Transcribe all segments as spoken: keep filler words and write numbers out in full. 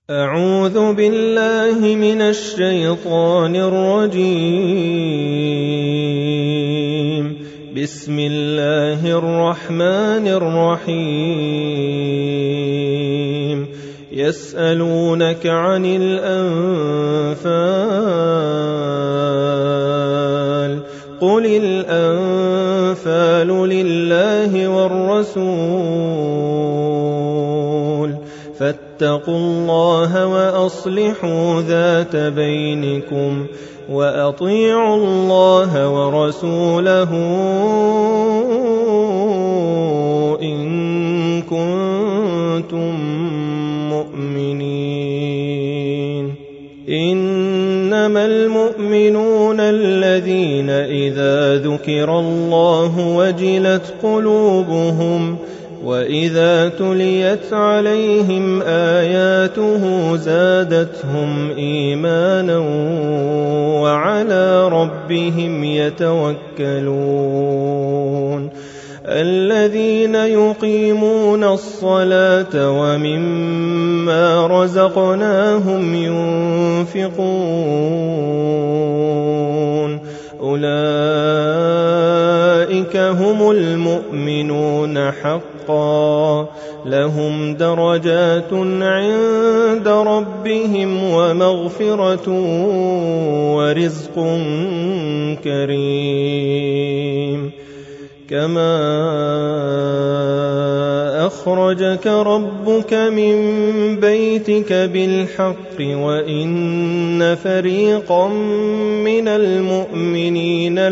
أعوذ بالله من الشيطان الرجيم. بسم الله الرحمن الرحيم. يسألونك عن الأنفال قل الأنفال لله والرسول فاتقوا الله وأصلحوا ذات بينكم وأطيعوا الله ورسوله إن كنتم مؤمنين. إنما المؤمنون الذين إذا ذكر الله وجلت قلوبهم وإذا تليت عليهم آياته زادتهم إيمانا وعلى ربهم يتوكلون. الذين يقيمون الصلاة ومما رزقناهم ينفقون أولئك هم المؤمنون حقا لهم درجات عند ربهم ومغفرة ورزق كريم. كما أخرجك ربك من بيتك بالحق وإن فريقا من المؤمنين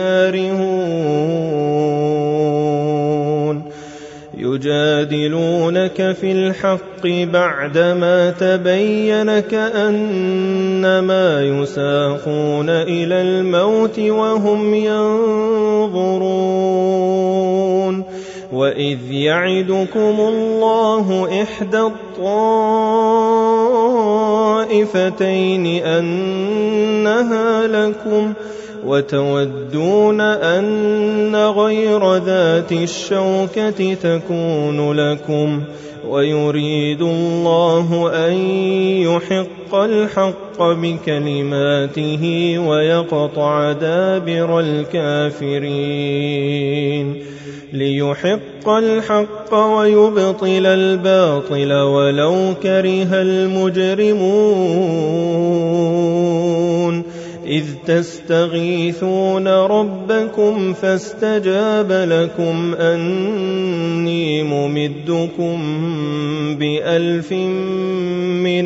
لكارهون يجادلونك في الحق بعدما تبين كأنما يساقون إلى الموت وهم ينظرون. وإذ يعدكم الله إحدى الطائفتين أنها لكم وتودون أن غير ذات الشوكة تكون لكم ويريد الله أن يحق الحق بكلماته ويقطع دابر الكافرين ليحق الحق ويبطل الباطل ولو كره المجرمون. إذ تستغيثون ربكم فاستجاب لكم أني ممدكم بألف من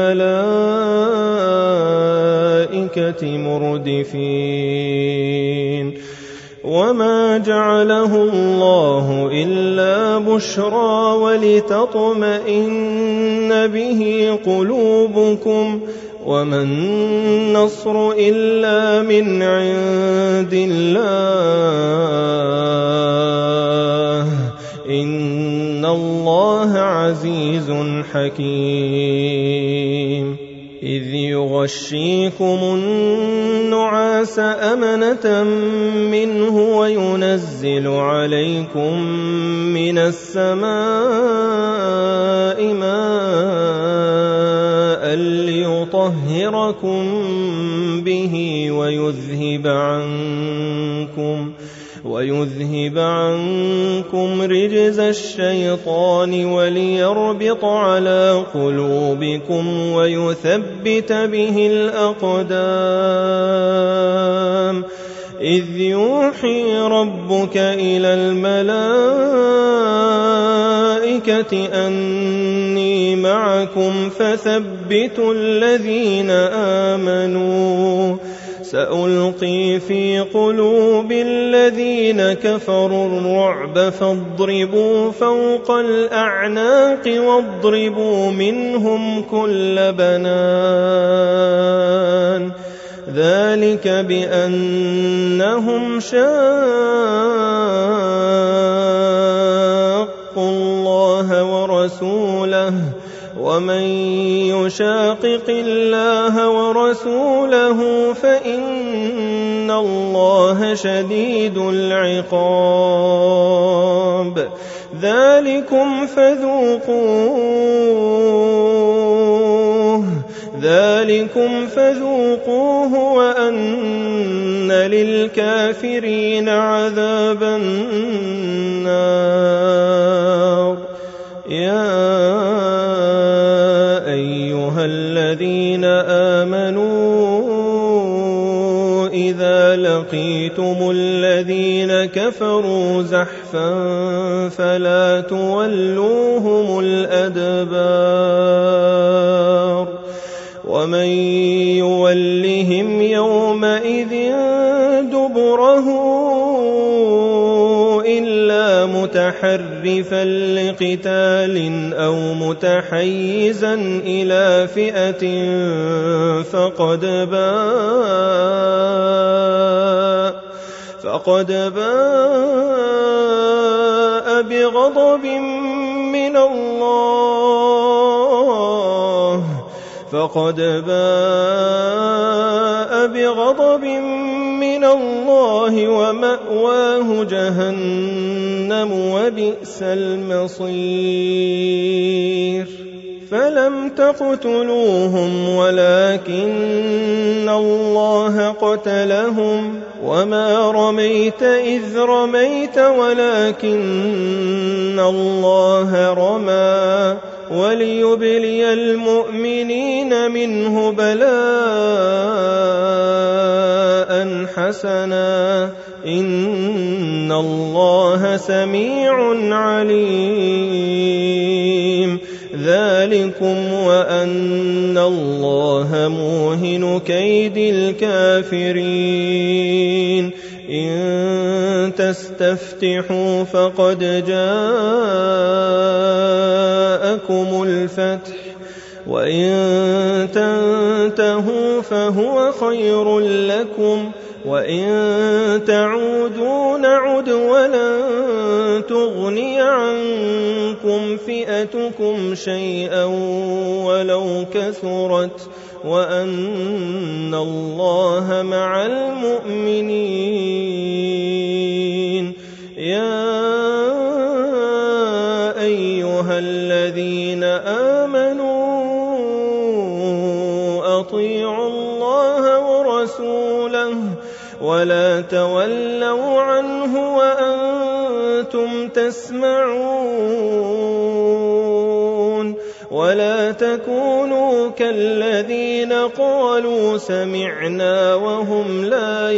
الملائكة مردفين. وما جعله الله إلا بشرى ولتطمئن به قلوبكم وما النصر إلا من عند الله إن الله عزيز حكيم. إذ يغشيكم النعاس أمنة منه وينزل عليكم من السماء ماء ليطهركم به ويذهب عنكم ويذهب عنكم رجز الشيطان وليربط على قلوبكم ويثبت به الأقدام. إذ يوحي ربك إلى الملائكة أني معكم فثبتوا الذين آمنوا سألقي في قلوب الذين كفروا الرعب فاضربوا فوق الأعناق واضربوا منهم كل بنان. ذلك بأنهم شاقوا الله ورسوله ومن يشاقق الله ورسوله فإن الله شديد العقاب. ذلكم فذوقوه ذلكم فذوقوه وأن للكافرين عذاب النار. يا أيها الذين آمنوا إذا لقيتم الذين كفروا زحفا فلا تولوهم الأدبار ومن يولهم يومئذ دبره إلا متحرفا لقتال أو متحيزا إلى فئة فقد باء فقد باء بغضب من الله فقد باء بغضب من الله ومأواه جهنم وبئس المصير. فلم تقتلوهم ولكن الله قتلهم وما رميت إذ رميت ولكن الله رمى وليبلي المؤمنين منه بلاء حسنا إن الله سميع عليم. ذلكم وأن الله موهن كيد الكافرين. إن تستفتحوا فقد جاءكم الفتح وإن تنتهوا فهو خير لكم وإن تعودوا نعد ولن تغني عنكم فئتكم شيئا ولو كثرت وأن الله مع المؤمنين. يا أيها الذين آمنوا أطيعوا الله ورسوله ولا تولوا عنه وأنتم تسمعون ولا تكونوا كالذين قالوا سمعنا وهم لا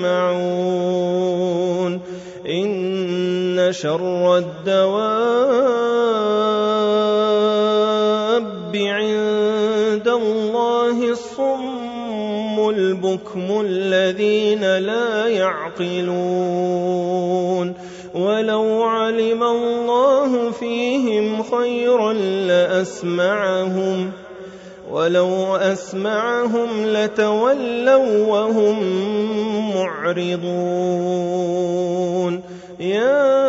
يسمعون. إن شر الدواب عند الله الصم البكم الذين لا يعقلون. ولو علم الله فيهم خيرا لأسمعهم ولو أسمعهم لتولوا وهم معرضون. يا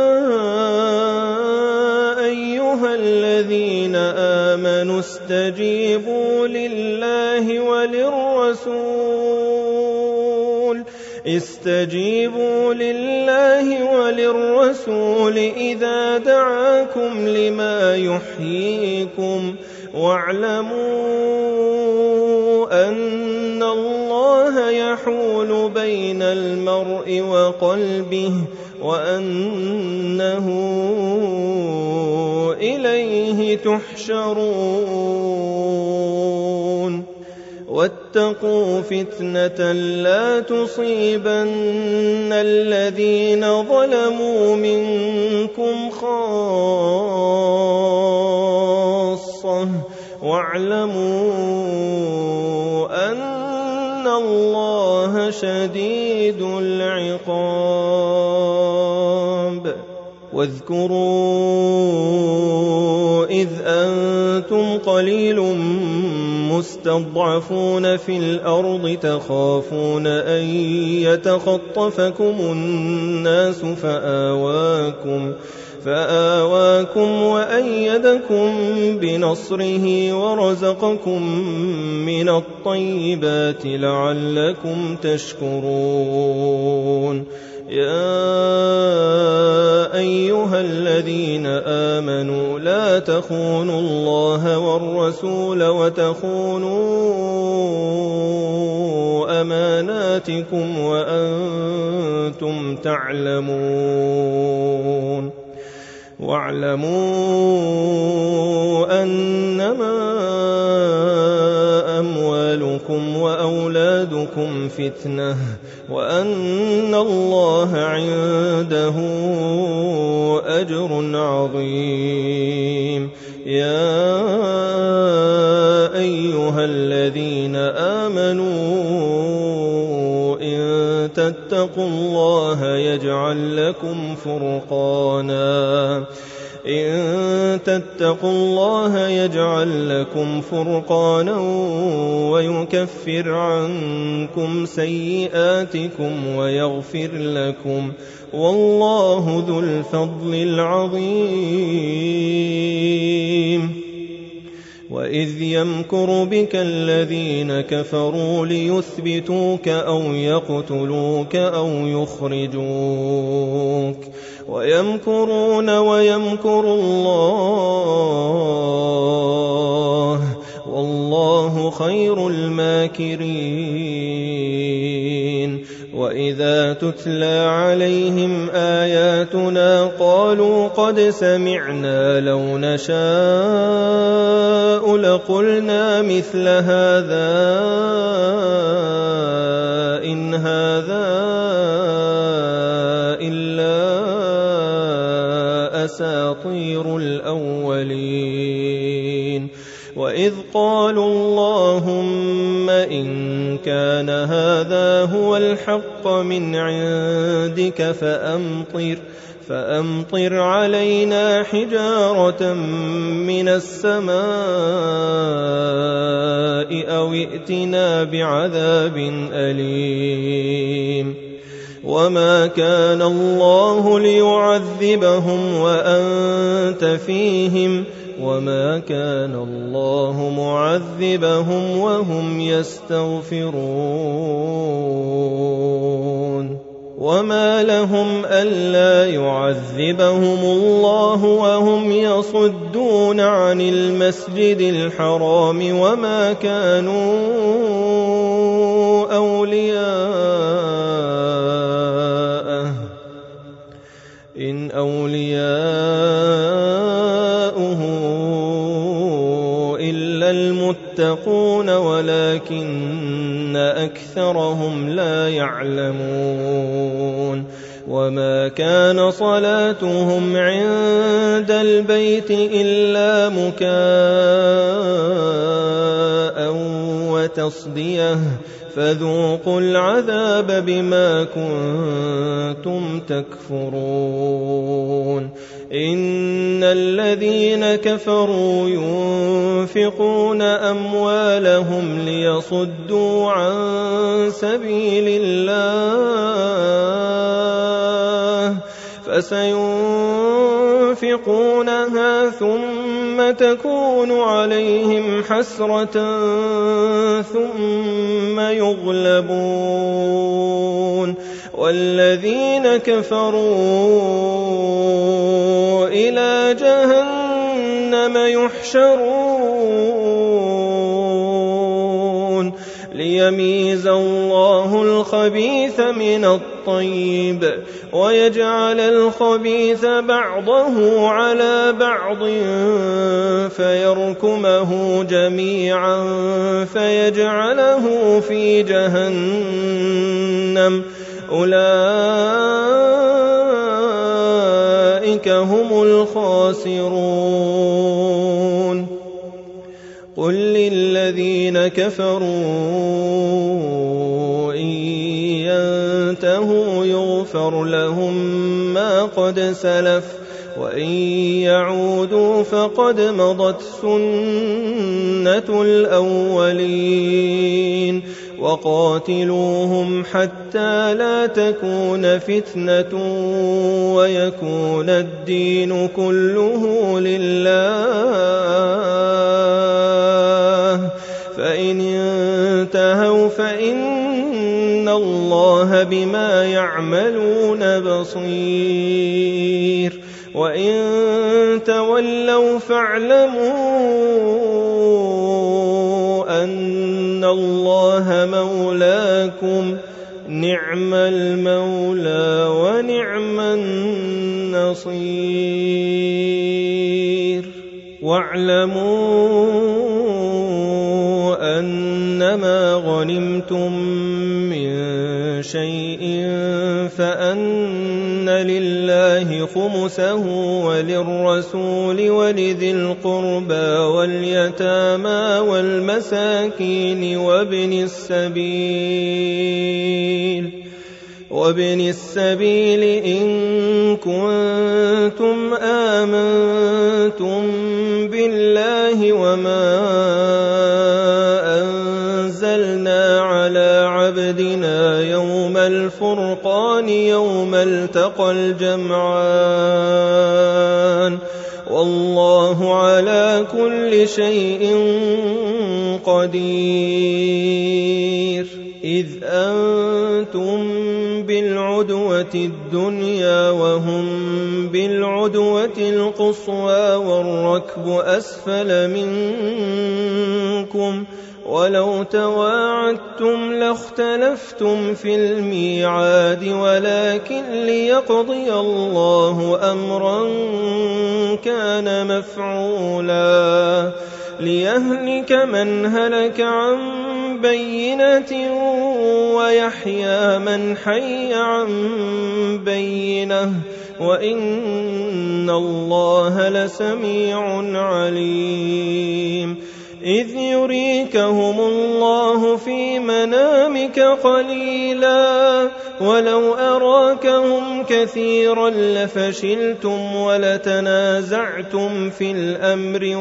أيها الذين آمنوا استجيبوا لله وللرسول استجيبوا لله وللرسول إذا دعاكم لما يحييكم واعلموا أن الله يحول بين المرء وقلبه وأنه إليه تحشرون. واتقوا فتنة لا تصيبن الذين ظلموا منكم خاصة واعلموا أن الله شديد العقاب. واذكروا إذ أنتم قليل مستضعفون في الأرض تخافون أن يتخطفكم الناس فآواكم فآواكم وأيدكم بنصره ورزقكم من الطيبات لعلكم تشكرون. يا أيها الذين آمنوا لا تخونوا الله والرسول وتخونوا أماناتكم وأنتم تعلمون واعلموا أنما أموالكم وأولادكم فتنة وأن الله عنده أجر عظيم. يا أيها الذين آمنوا إن تتقوا الله يجعل لكم فرقانا إن تتقوا الله يجعل لكم فرقانا ويكفر عنكم سيئاتكم ويغفر لكم والله ذو الفضل العظيم. وإذ يمكر بك الذين كفروا ليثبتوك أو يقتلوك أو يخرجوك ويمكرون ويمكر الله والله خير الماكرين. وإذا تتلى عليهم آياتنا قالوا قد سمعنا لو نشاء لقلنا مثل هذا إن هذا إلا أساطير الأولين. وإذ قالوا اللهم إن كان هذا هو الحق من عندك فأمطر فأمطر علينا حجارة من السماء أو ائتنا بعذاب أليم. وما كان الله ليعذبهم وأنت فيهم وما كان الله معذبهم وهم يستغفرون. وما لهم ألا يعذبهم الله وهم يصدون عن المسجد الحرام وما كانوا أولياءه إن أولياؤه إلا المتقون ولكن أكثرهم لا يعلمون. وما كان صلاتهم عند البيت إلا مكاء وتصدية فذوقوا العذاب بما كنتم تكفرون. إن الذين كفروا ينفقون أموالهم ليصدوا عن سبيل الله فسينفقونها ثم تكون عليهم حسرة ثم يغلبون والذين كفروا إلى جهنم يحشرون ليميز الله الخبيث من الطيب ويجعل الخبيث بعضه على بعض فيركمه جميعا فيجعله في جهنم أولئك هم الخاسرون. قل للذين كفروا إن ينتهوا يغفر لهم ما قد سلف وإن يعودوا فقد مضت سنة الأولين. وقاتلوهم حتى لا تكون فتنة ويكون الدين كله لله فإن انتهوا فإن الله بما يعملون بصير وإن تولوا فاعلموا أن الله مولاكم نعم المولى ونعم النصير واعلموا أنما غنمتم من شيء فأن لله خمسه وللرسول ولذي القربى واليتامى والمساكين وابن السبيل وابن السبيل إن كنتم آمنتم بالله وما أنزلنا على عبدنا يوم الفرقان يوم التقى الجمعان والله على كل شيء قدير إذ أنتم بالعدوة الدنيا وهم بالعدوة القصوى والركب أسفل منكم ولو تواعدتم لاختلفتم في الميعاد ولكن ليقضي الله أمرا كان مفعولا ليهلك من هلك عن بينة ويحيى من حي عن بينة وإن الله لسميع عليم إذ يريكهم الله في منامك قليلا ولو أراكهم كثيرا لفشلتم ولتنازعتم في الأمر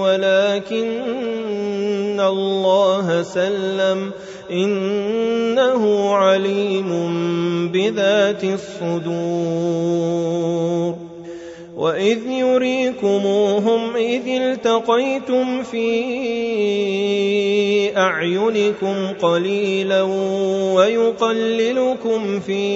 ولكن الله سلم إنه عليم بذات الصدور وإذ يريكموهم إذ التقيتم في أعينكم قليلا ويقللكم في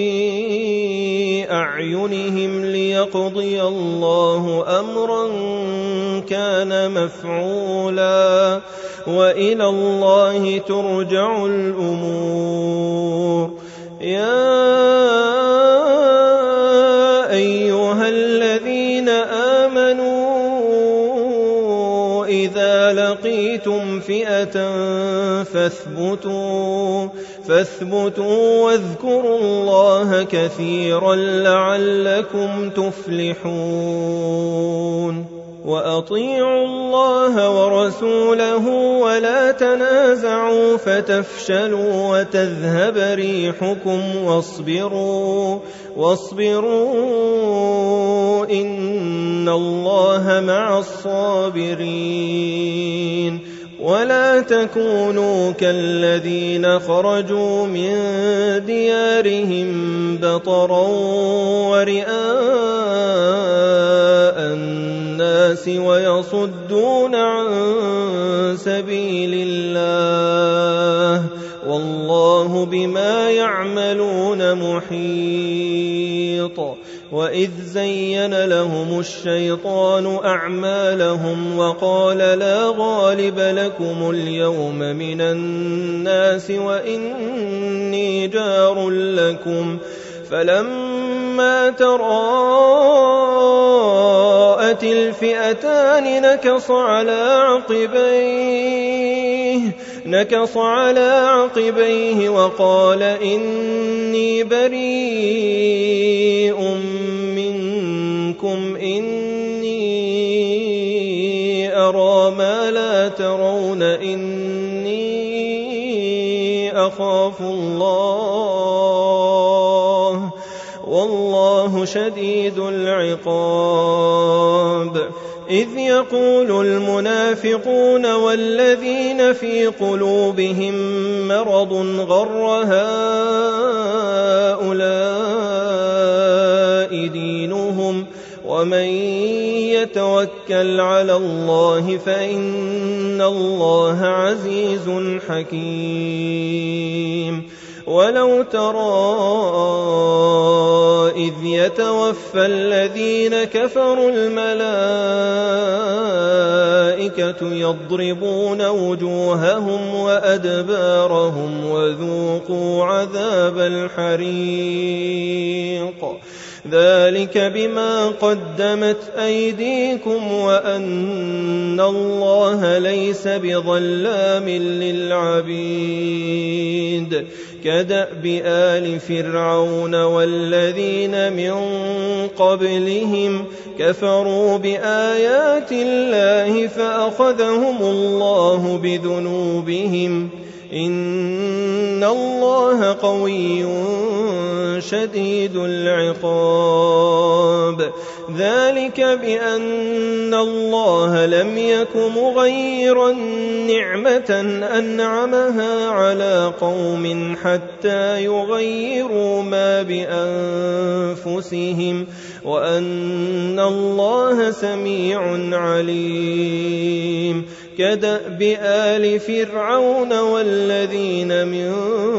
أعينهم ليقضي الله أمرا كان مفعولا وإلى الله ترجع الأمور يا أيها الذين آمنوا إذا لقيتم فئة فاثبتوا فاثبتوا واذكروا الله كثيرا لعلكم تفلحون وأطيعوا الله ورسوله ولا تنازعوا فتفشلوا وتذهب ريحكم واصبروا واصبروا إن الله مع الصابرين ولا تكونوا كالذين خرجوا من ديارهم بطرا ورئاء الناس ويصدون عن سبيل الله والله بما يعملون محيط وإذ زين لهم الشيطان أعمالهم وقال لا غالب لكم اليوم من الناس وإني جار لكم فلما تراءت الفئتان نكص على عقبيه نكص على عقبيه وقال إني بريء منكم إني أرى ما لا ترون إني أخاف الله والله شديد العقاب إذ يقول المنافقون والذين في قلوبهم مرض غر هؤلاء دينهم ومن يتوكل على الله فإن الله عزيز حكيم ولو ترى إذ يتوفى الذين كفروا الملائكة يضربون وجوههم وأدبارهم وذوقوا عذاب الحريق ذلك بما قدمت أيديكم وأن الله ليس بظلام للعبيد كدأب آل فرعون والذين من قبلهم كفروا بآيات الله فأخذهم الله بذنوبهم إن الله قوي شديد العقاب ذلك بأن الله لم يك مغيرا نعمة أنعمها على قوم حتى يغيروا ما بأنفسهم وأن الله سميع عليم كدأب آل فرعون والذين من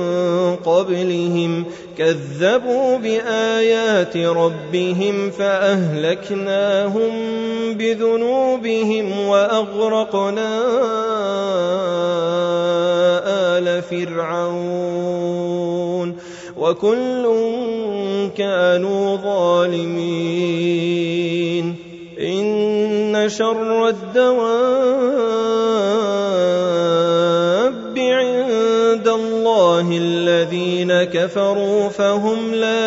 قبلهم كذبوا بآيات ربهم فأهلكناهم بذنوبهم وأغرقنا آل فرعون وكل كانوا ظالمين إن شر الدواب عند الله الذين كفروا فهم لا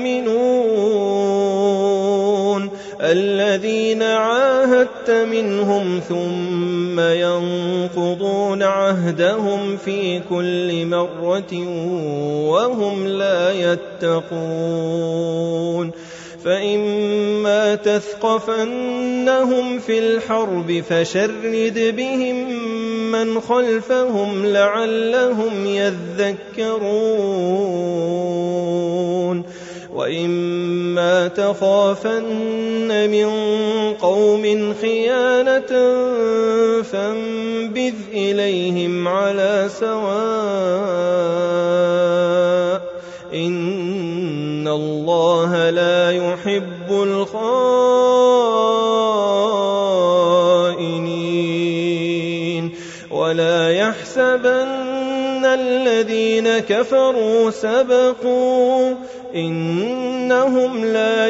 يؤمنون الذين عاهدت منهم ثم ينقضون عهدهم في كل مرة وهم لا يتقون فإما تثقفنهم في الحرب فشرد بهم من خلفهم لعلهم يذكرون وإما تخافن من قوم خيانة فانبذ إليهم على سواء إن الله لا يحب الخائنين ولا يحسبن الذين كفروا سبقوا إنهم لا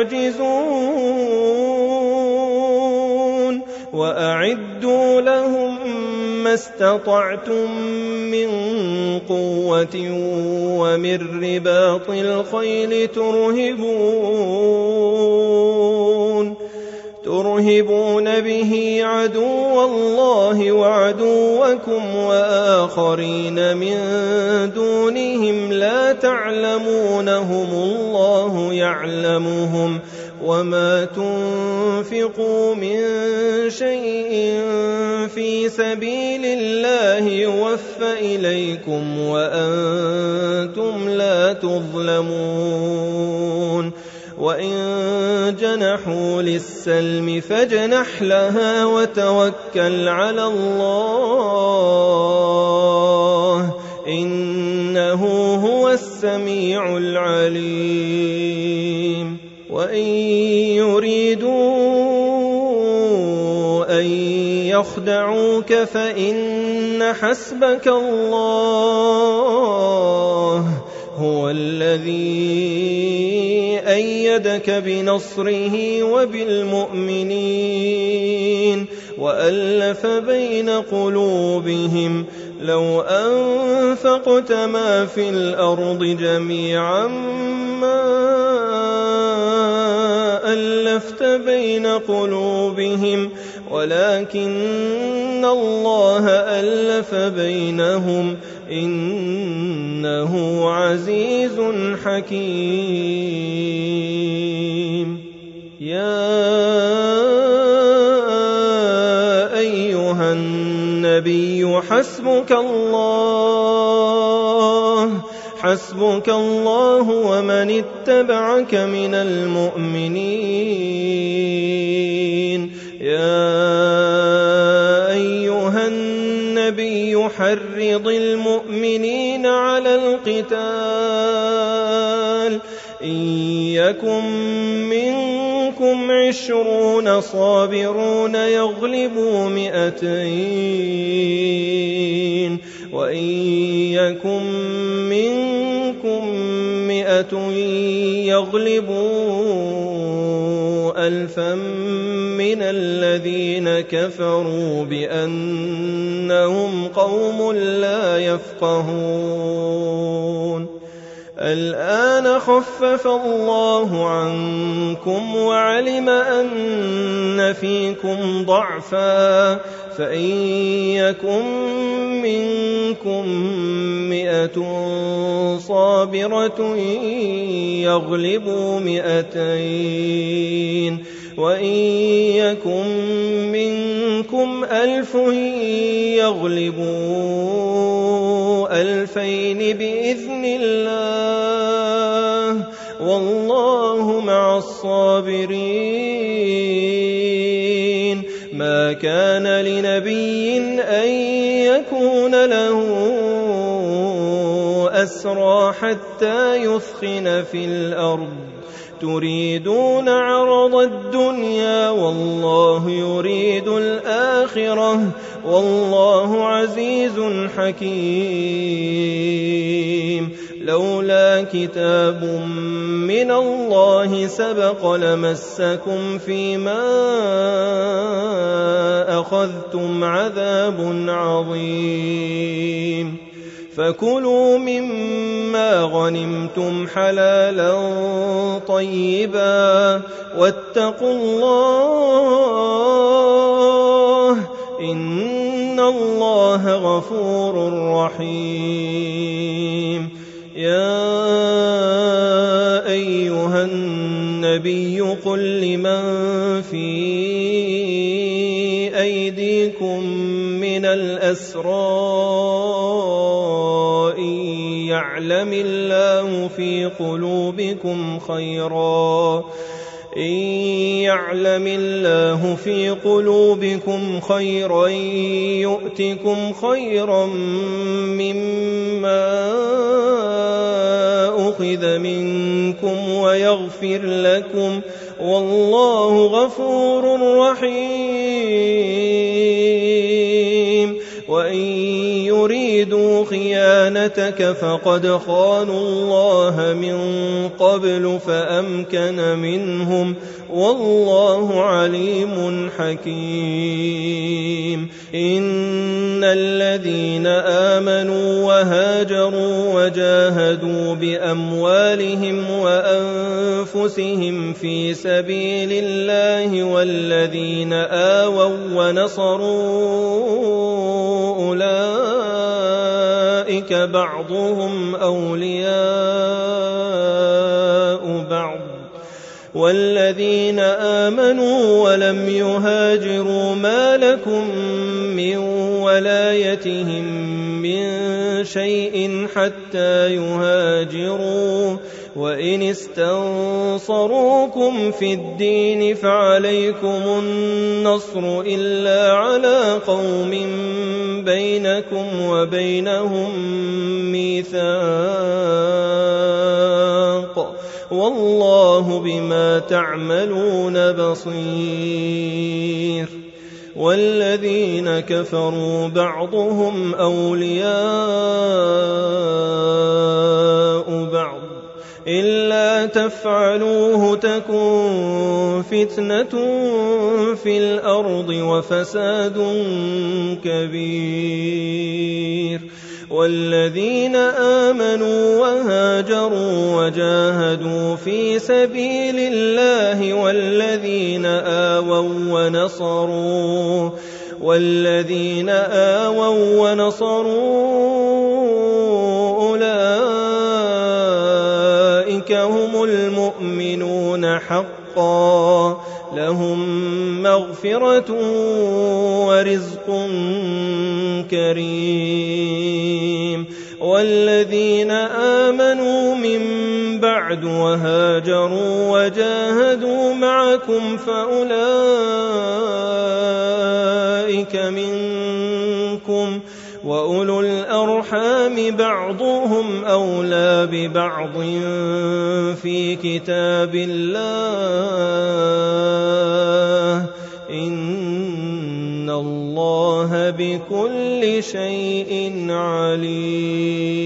يعجزون وأعدوا لهم ما استطعتم من قوة ومن رباط الخيل ترهبون ترهبون به عدو الله وعدوكم وآخرين من دونهم لا تعلمونهم الله يعلمهم وما تنفقوا من شيء في سبيل الله يوفى إليكم وأنتم لا تظلمون وإن جنحوا للسلم فاجنح لها وتوكل على الله إنه هو السميع العليم وإن يريدوا أن يخدعوك فإن حسبك الله هو الذي أيدك بنصره وبالمؤمنين وألف بين قلوبهم لو أنفقت ما في الأرض جميعا ما ألفت بين قلوبهم ولكن الله ألف بينهم إنه عزيز حكيم يا أيها النبي حسبك الله حسبك الله ومن اتبعك من المؤمنين يا أيها النبي النبي حرض المؤمنين على القتال إن يكن منكم عشرون صابرون يغلبوا مئتين وإن يكن منكم مئة يغلبوا ألفا من الذين كفروا بأنهم قوم لا يفقهون الآن خفف الله عنكم وعلم أن فيكم ضعفا فإن يكن منكم مئة صابرة يغلبوا مئتين وإن يكن منكم ألف يغلبوا ألفين بإذن الله والله مع الصابرين ما كان لنبي أن يكون له أسرى حتى يثخن في الأرض تريدون عرض الدنيا والله يريد الآخرة والله عزيز حكيم لولا كتاب من الله سبق لمسكم فيما أخذتم عذاب عظيم فكلوا مما غنمتم حلالا طيبا واتقوا الله إن الله غفور رحيم يا أيها النبي قل لمن في أيديكم من الأسرى يعلم الله في قلوبكم خيرا إن يعلم الله في قلوبكم خيرا يؤتكم خيرا مما أخذ منكم ويغفر لكم والله غفور رحيم وإن يريدوا خيانتك فقد خانوا الله من قبل فأمكن منهم والله عليم حكيم إن الذين آمنوا وهاجروا وجاهدوا بأموالهم وأنفسهم في سبيل الله والذين آووا ونصروا أولئك بعضهم أولياء بعض والذين آمنوا ولم يهاجروا ما لكم من ولايتهم من شيء حتى يهاجروا وإن استنصروكم في الدين فعليكم النصر إلا على قوم بينكم وبينهم ميثاق والله بما تعملون بصير والذين كفروا بعضهم أولياء بعض إلا تفعلوه تكن فتنة في الأرض وفساد كبير والذين آمنوا وهاجروا وجاهدوا في سبيل الله والذين آووا ونصروا والذين آووا ونصروا أولئك هم المؤمنون حقا لهم مغفرة ورزق كريم والذين آمنوا من بعد وهاجروا وجاهدوا معكم فأولئك منكم وأولو الأرحام بعضهم أولى ببعض في كتاب الله إن الله بكل شيء عليم.